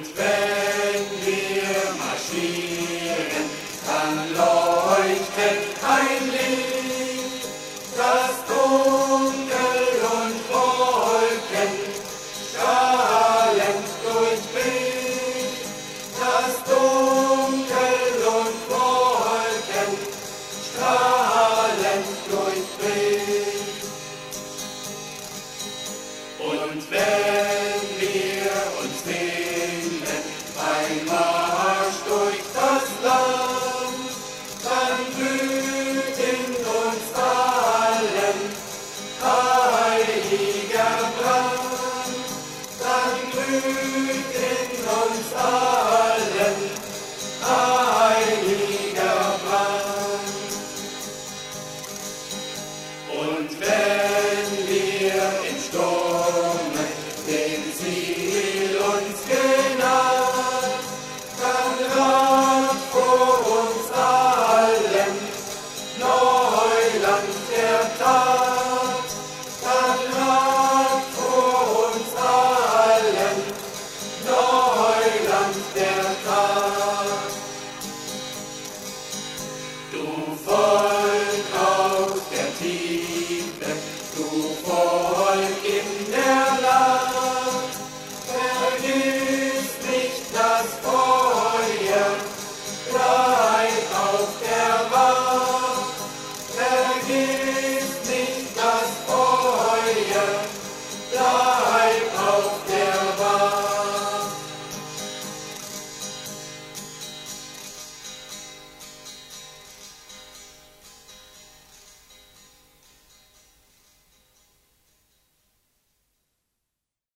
Und wenn wir marschieren, dann leuchtet ein Licht, das Dunkel und Wolken strahlend durchbricht. Das Dunkel und Wolken strahlend durchbricht. Und wenn wir uns finden beim Marsch durch das Land, dann blüht in uns allen heiliger Brand. Dann blüht in uns allen heiliger Brand. Und wenn wir im Sturme dem Ziel uns genaht, dann ragt vor uns allen Neuland der Tat. Dann ragt vor uns allen Neuland der Tat. Du Volk aus der Tiefe, du Volk in der Nacht,